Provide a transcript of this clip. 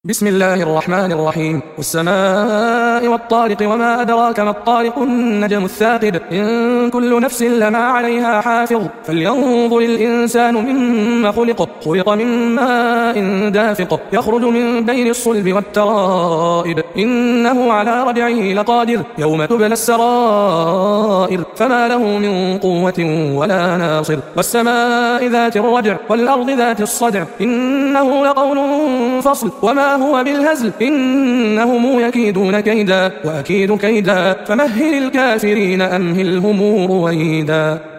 بسم الله الرحمن الرحيم. والسماء والطارق وما أدراك ما الطارق النجم الثاقب إن كل نفس لما عليها حافظ فلينظر الإنسان مما خلق من ماء دافق يخرج من بين الصلب والترائب إنه على رجعه لقادر يوم تبلى السرائر فما له من قوة ولا ناصر والسماء ذات الرجع والأرض ذات الصدع إنه لقول فصل وما هو بالهزل إنهم يكيدون كيدا وأكيد كيدا فمهل الكافرين أمهلهم رويدا.